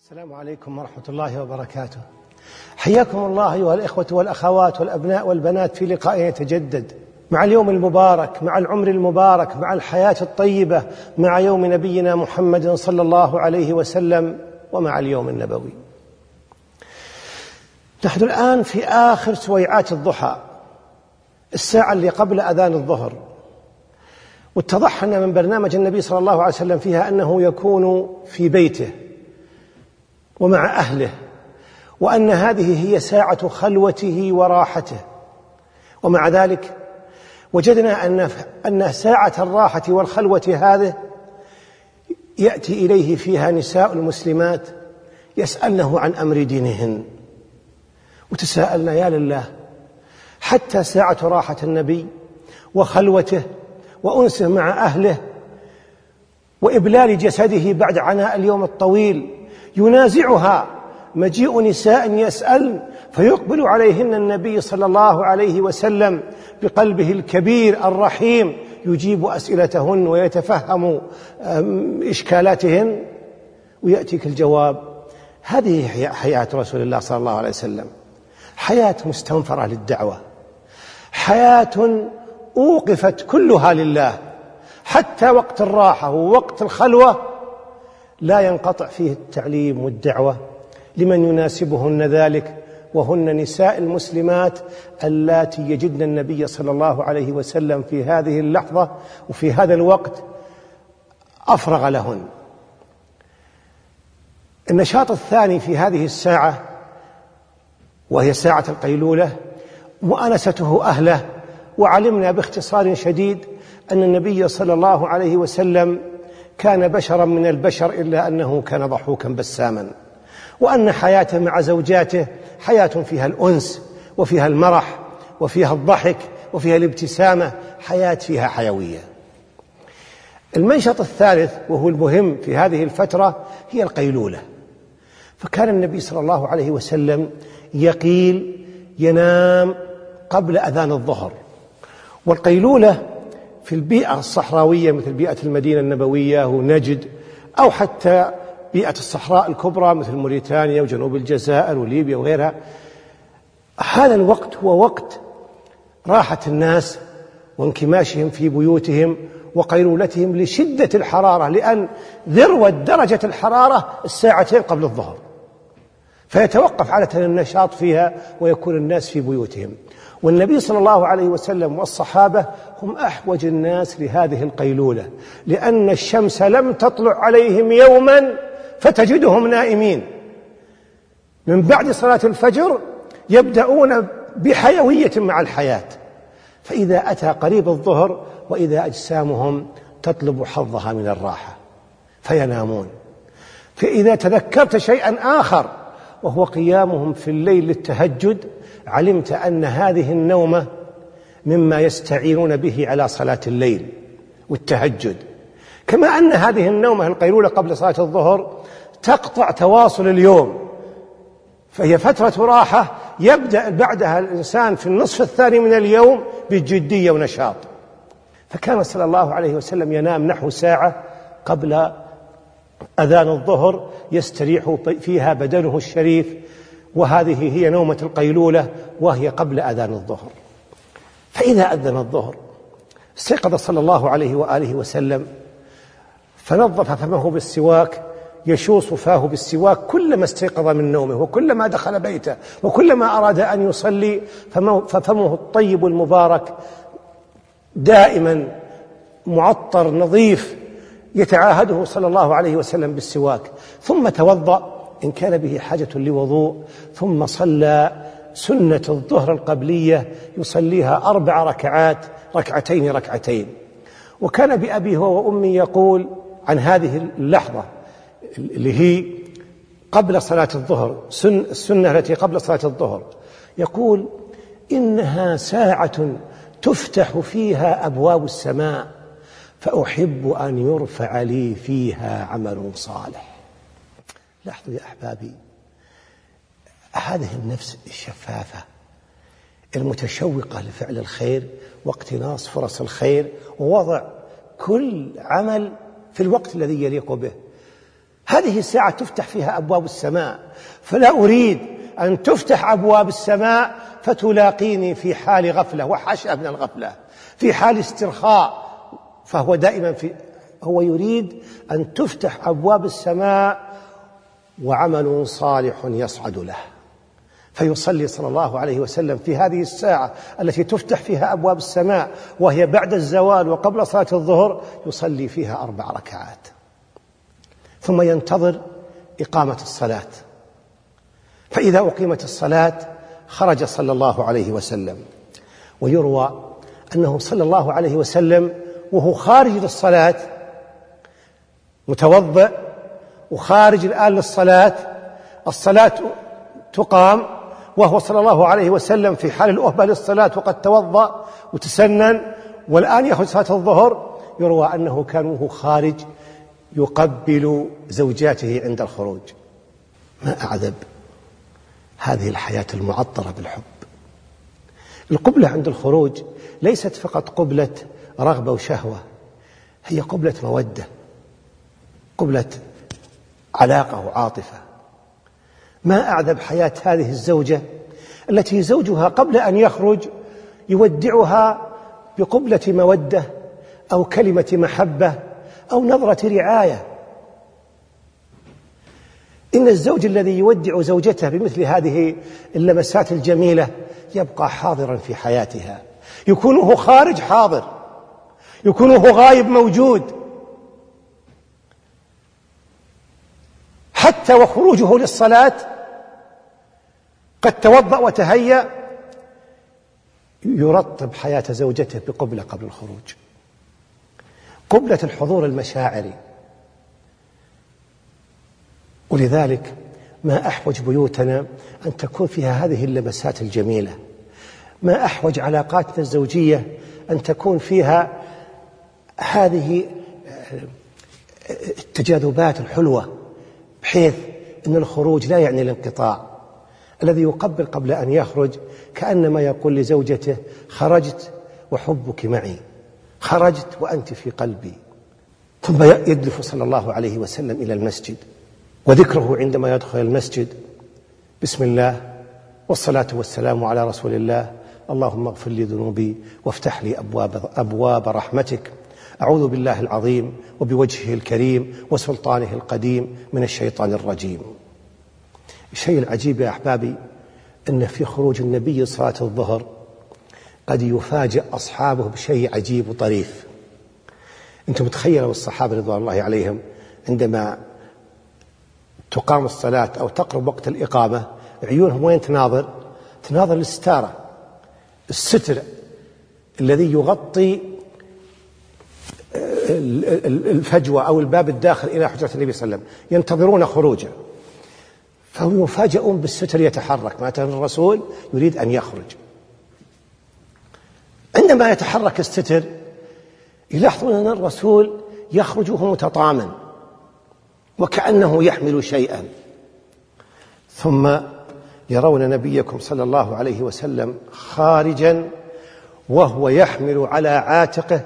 السلام عليكم ورحمة الله وبركاته. حياكم الله أيها الإخوة والأخوات والأبناء والبنات في لقاء يتجدد مع اليوم المبارك، مع العمر المبارك، مع الحياة الطيبة، مع يوم نبينا محمد صلى الله عليه وسلم، ومع اليوم النبوي. نحن الآن في آخر سويعات الضحى، الساعة اللي قبل أذان الظهر، واتضح لنا من برنامج النبي صلى الله عليه وسلم فيها أنه يكون في بيته ومع أهله، وأن هذه هي ساعة خلوته وراحته. ومع ذلك وجدنا أن ساعة الراحة والخلوة هذه يأتي إليه فيها نساء المسلمات يسألنه عن أمر دينهن، وتساءلنا يا لله، حتى ساعة راحة النبي وخلوته وأنسه مع أهله وإبلال جسده بعد عناء اليوم الطويل ينازعها مجيء نساء يسأل، فيقبل عليهن النبي صلى الله عليه وسلم بقلبه الكبير الرحيم، يجيب أسئلتهن ويتفهم إشكالاتهن، ويأتيك الجواب. هذه حياة رسول الله صلى الله عليه وسلم، حياة مستنفرة للدعوة، حياة أوقفت كلها لله، حتى وقت الراحة ووقت الخلوة لا ينقطع فيه التعليم والدعوة لمن يناسبهن ذلك، وهن نساء المسلمات اللاتي يجدن النبي صلى الله عليه وسلم في هذه اللحظة وفي هذا الوقت أفرغ لهن. النشاط الثاني في هذه الساعة وهي ساعة القيلولة مؤانسته أهله. وعلمنا باختصار شديد أن النبي صلى الله عليه وسلم كان بشرا من البشر، إلا أنه كان ضحوكا بساما، وأن حياته مع زوجاته حياة فيها الأنس وفيها المرح وفيها الضحك وفيها الابتسامة، حياة فيها حيوية. المنشط الثالث وهو المهم في هذه الفترة هي القيلولة. فكان النبي صلى الله عليه وسلم يقيل، ينام قبل أذان الظهر. والقيلولة في البيئة الصحراوية مثل بيئة المدينة النبوية ونجد، أو حتى بيئة الصحراء الكبرى مثل موريتانيا وجنوب الجزائر وليبيا وغيرها، هذا الوقت هو وقت راحة الناس وانكماشهم في بيوتهم وقيلولتهم لشدة الحرارة، لأن ذروة درجة الحرارة الساعتين قبل الظهر، فيتوقف عادة النشاط فيها ويكون الناس في بيوتهم. والنبي صلى الله عليه وسلم والصحابة هم أحوج الناس لهذه القيلولة، لأن الشمس لم تطلع عليهم يوما فتجدهم نائمين. من بعد صلاة الفجر يبدأون بحيوية مع الحياة، فإذا أتى قريب الظهر وإذا أجسامهم تطلب حظها من الراحة فينامون. فإذا تذكرت شيئا آخر وهو قيامهم في الليل للتهجد، علمت أن هذه النومة مما يستعينون به على صلاة الليل والتهجد، كما أن هذه النومة القيلولة قبل صلاة الظهر تقطع تواصل اليوم، فهي فترة راحة يبدأ بعدها الإنسان في النصف الثاني من اليوم بجدية ونشاط. فكان صلى الله عليه وسلم ينام نحو ساعة قبل أذان الظهر يستريح فيها بدنه الشريف، وهذه هي نومة القيلولة وهي قبل أذان الظهر. فإذا أذن الظهر استيقظ صلى الله عليه وآله وسلم فنظف فمه بالسواك، يشوص فاه بالسواك كلما استيقظ من نومه وكلما دخل بيته وكلما أراد أن يصلي، ففمه الطيب المبارك دائما معطر نظيف يتعاهده صلى الله عليه وسلم بالسواك. ثم توضأ إن كان به حاجة لوضوء، ثم صلى سنة الظهر القبلية يصليها 4 ركعات، ركعتين ركعتين. وكان بأبي هو وأمي يقول عن هذه اللحظة اللي هي قبل صلاة الظهر، السنة التي قبل صلاة الظهر، يقول: إنها ساعة تفتح فيها أبواب السماء، فأحب أن يرفع لي فيها عمل صالح. لاحظوا يا أحبابي، هذه النفس الشفافة المتشوقة لفعل الخير واقتناص فرص الخير ووضع كل عمل في الوقت الذي يليق به، هذه الساعة تفتح فيها أبواب السماء، فلا أريد أن تفتح أبواب السماء فتلاقيني في حال غفلة وحشأ من الغفلة، في حال استرخاء. فهو دائما هو يريد أن تفتح أبواب السماء وعمل صالح يصعد له، فيصلي صلى الله عليه وسلم في هذه الساعة التي تفتح فيها أبواب السماء، وهي بعد الزوال وقبل صلاة الظهر، يصلي فيها 4 ركعات، ثم ينتظر إقامة الصلاة. فإذا أقيمت الصلاة خرج صلى الله عليه وسلم. ويروى أنه صلى الله عليه وسلم وهو خارج للصلاة، متوضئ وخارج الآن للصلاة، الصلاة تقام وهو صلى الله عليه وسلم في حال الأهبة للصلاة وقد توضأ وتسنن، والآن يأخذ صلاة الظهر. يروى أنه كان وهو خارج يقبل زوجاته عند الخروج. ما أعذب هذه الحياة المعطرة بالحب. القبلة عند الخروج ليست فقط قبلة رغبة وشهوة، هي قبلة مودة، قبلة علاقة وعاطفة. ما أعذب حياة هذه الزوجة التي زوجها قبل أن يخرج يودعها بقبلة مودة أو كلمة محبة أو نظرة رعاية. إن الزوج الذي يودع زوجته بمثل هذه اللمسات الجميلة يبقى حاضرا في حياتها، يكون هو خارج حاضر، يكون هو غايب موجود، حتى وخروجه للصلاة قد توضأ وتهيأ يرطب حياة زوجته بقبلة قبل الخروج، قبلة الحضور المشاعري. ولذلك ما أحوج بيوتنا أن تكون فيها هذه اللمسات الجميلة، ما أحوج علاقاتنا الزوجية أن تكون فيها هذه التجاذبات الحلوة، بحيث أن الخروج لا يعني الانقطاع. الذي يقبل قبل أن يخرج كأنما يقول لزوجته: خرجت وحبك معي، خرجت وأنت في قلبي. ثم يدلف صلى الله عليه وسلم إلى المسجد، وذكره عندما يدخل المسجد: بسم الله والصلاة والسلام على رسول الله، اللهم اغفر لي ذنوبي وافتح لي أبواب رحمتك، أعوذ بالله العظيم وبوجهه الكريم وسلطانه القديم من الشيطان الرجيم. الشيء العجيب يا أحبابي أن في خروج النبي صلاة الظهر قد يفاجئ أصحابه بشيء عجيب وطريف. أنتم متخيلوا الصحابة رضوان الله عليهم عندما تقام الصلاة أو تقرب وقت الإقامة عيونهم وين تناظر؟ تناظر الستارة، الستر الذي يغطي الفجوة أو الباب الداخل إلى حجرة النبي صلى الله عليه وسلم، ينتظرون خروجه، فهم يفاجئون بالستر يتحرك، معناته الرسول يريد أن يخرج. عندما يتحرك الستر يلاحظون أن الرسول يخرج وهو متطامن وكأنه يحمل شيئا، ثم يرون نبيكم صلى الله عليه وسلم خارجا وهو يحمل على عاتقه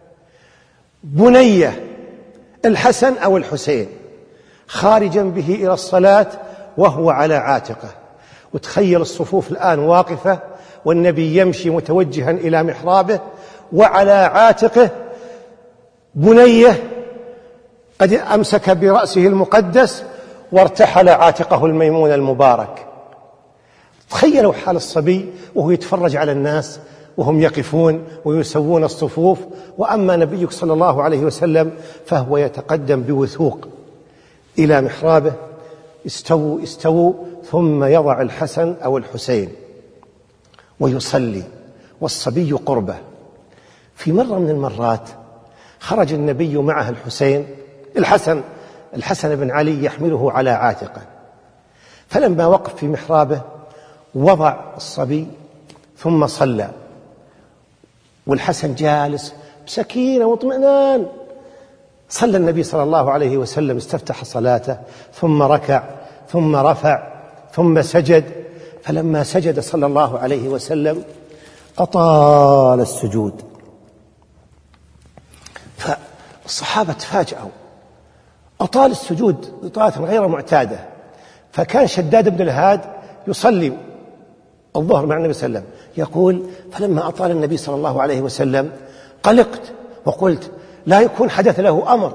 بنية الحسن أو الحسين، خارجا به إلى الصلاة وهو على عاتقه. وتخيل الصفوف الآن واقفة والنبي يمشي متوجها إلى محرابه وعلى عاتقه بنية قد أمسك برأسه المقدس وارتحل عاتقه الميمون المبارك. تخيلوا حال الصبي وهو يتفرج على الناس وهم يقفون ويسوون الصفوف، وأما نبيك صلى الله عليه وسلم فهو يتقدم بوثوق إلى محرابه: استووا استووا، ثم يضع الحسن أو الحسين ويصلي والصبي قربه. في مرة من المرات خرج النبي معه الحسين، الحسن بن علي يحمله على عاتقه، فلما وقف في محرابه وضع الصبي ثم صلى، والحسن جالس بسكينة واطمئنان. صلى النبي صلى الله عليه وسلم، استفتح صلاته ثم ركع ثم رفع ثم سجد، فلما سجد صلى الله عليه وسلم أطال السجود، فالصحابة تفاجأوا، أطال السجود إطالة غير معتادة. فكان شداد بن الهاد يصلي الظهر مع النبي صلى الله عليه وسلم، يقول: فلما أطال النبي صلى الله عليه وسلم قلقت وقلت لا يكون حدث له أمر،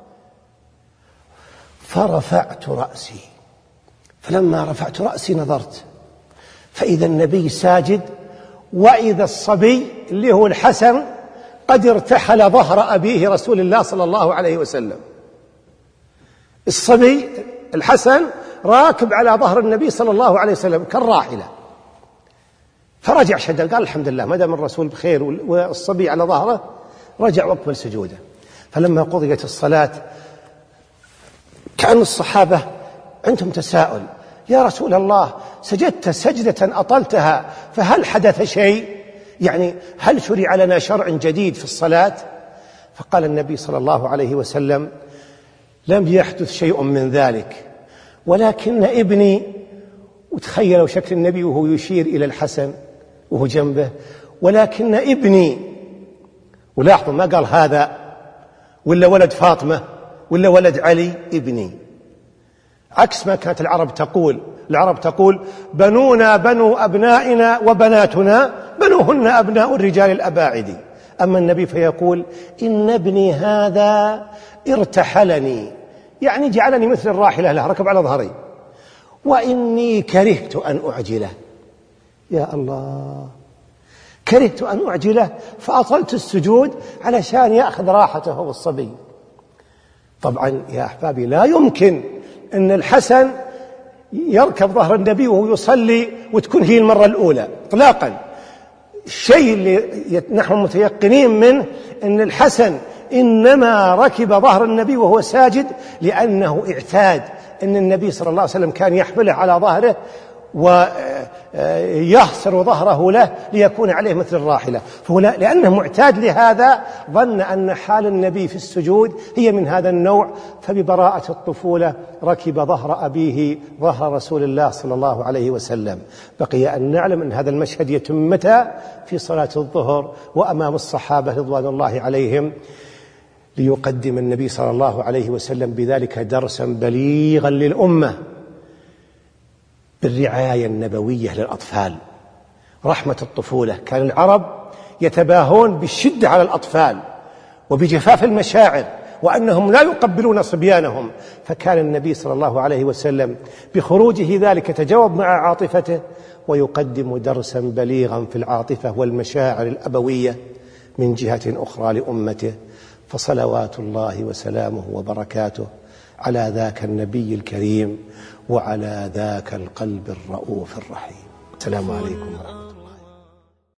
فرفعت رأسي، فلما رفعت رأسي نظرت فإذا النبي ساجد، وإذا الصبي اللي هو الحسن قد ارتحل ظهر أبيه رسول الله صلى الله عليه وسلم. الصبي الحسن راكب على ظهر النبي صلى الله عليه وسلم كالراحلة. فرجع شداد، قال: الحمد لله ما دام الرسول بخير والصبي على ظهره. رجع وقبل سجوده. فلما قضيت الصلاة كأن الصحابة عندهم تساؤل: يا رسول الله، سجدت سجدة أطلتها فهل حدث شيء؟ يعني هل شرع لنا شرع جديد في الصلاة؟ فقال النبي صلى الله عليه وسلم: لم يحدث شيء من ذلك، ولكن ابني، وتخيلوا شكل النبي وهو يشير إلى الحسن وهو جنبه، ولكن ابني، ولاحظوا ما قال هذا ولا ولد فاطمة ولا ولد علي، ابني، عكس ما كانت العرب تقول. العرب تقول: بنونا بنو أبنائنا وبناتنا بنوهن أبناء الرجال الأباعد. أما النبي فيقول: إن ابني هذا ارتحلني، يعني جعلني مثل الراحلة له، ركب على ظهري، وإني كرهت أن أعجله. يا الله، كرهت أن أعجله فأطلت السجود علشان يأخذ راحته هو الصبي. طبعا يا أحبابي لا يمكن أن الحسن يركب ظهر النبي وهو يصلي وتكون هي المرة الأولى إطلاقا. الشيء اللي نحن متيقنين منه أن الحسن إنما ركب ظهر النبي وهو ساجد لأنه اعتاد أن النبي صلى الله عليه وسلم كان يحمله على ظهره ويحسر ظهره له ليكون عليه مثل الراحلة، فهو لأنه معتاد لهذا ظن أن حال النبي في السجود هي من هذا النوع، فببراءة الطفولة ركب ظهر أبيه ظهر رسول الله صلى الله عليه وسلم. بقي أن نعلم أن هذا المشهد يتم متى؟ في صلاة الظهر وأمام الصحابة رضوان الله عليهم، ليقدم النبي صلى الله عليه وسلم بذلك درسا بليغا للأمة بالرعاية النبوية للأطفال، رحمة الطفولة. كان العرب يتباهون بالشدة على الأطفال وبجفاف المشاعر وأنهم لا يقبلون صبيانهم، فكان النبي صلى الله عليه وسلم بخروجه ذلك يتجاوب مع عاطفته ويقدم درسا بليغا في العاطفة والمشاعر الأبوية من جهة أخرى لأمته. فصلوات الله وسلامه وبركاته على ذاك النبي الكريم وعلى ذاك القلب الرؤوف الرحيم. السلام عليكم ورحمة الله.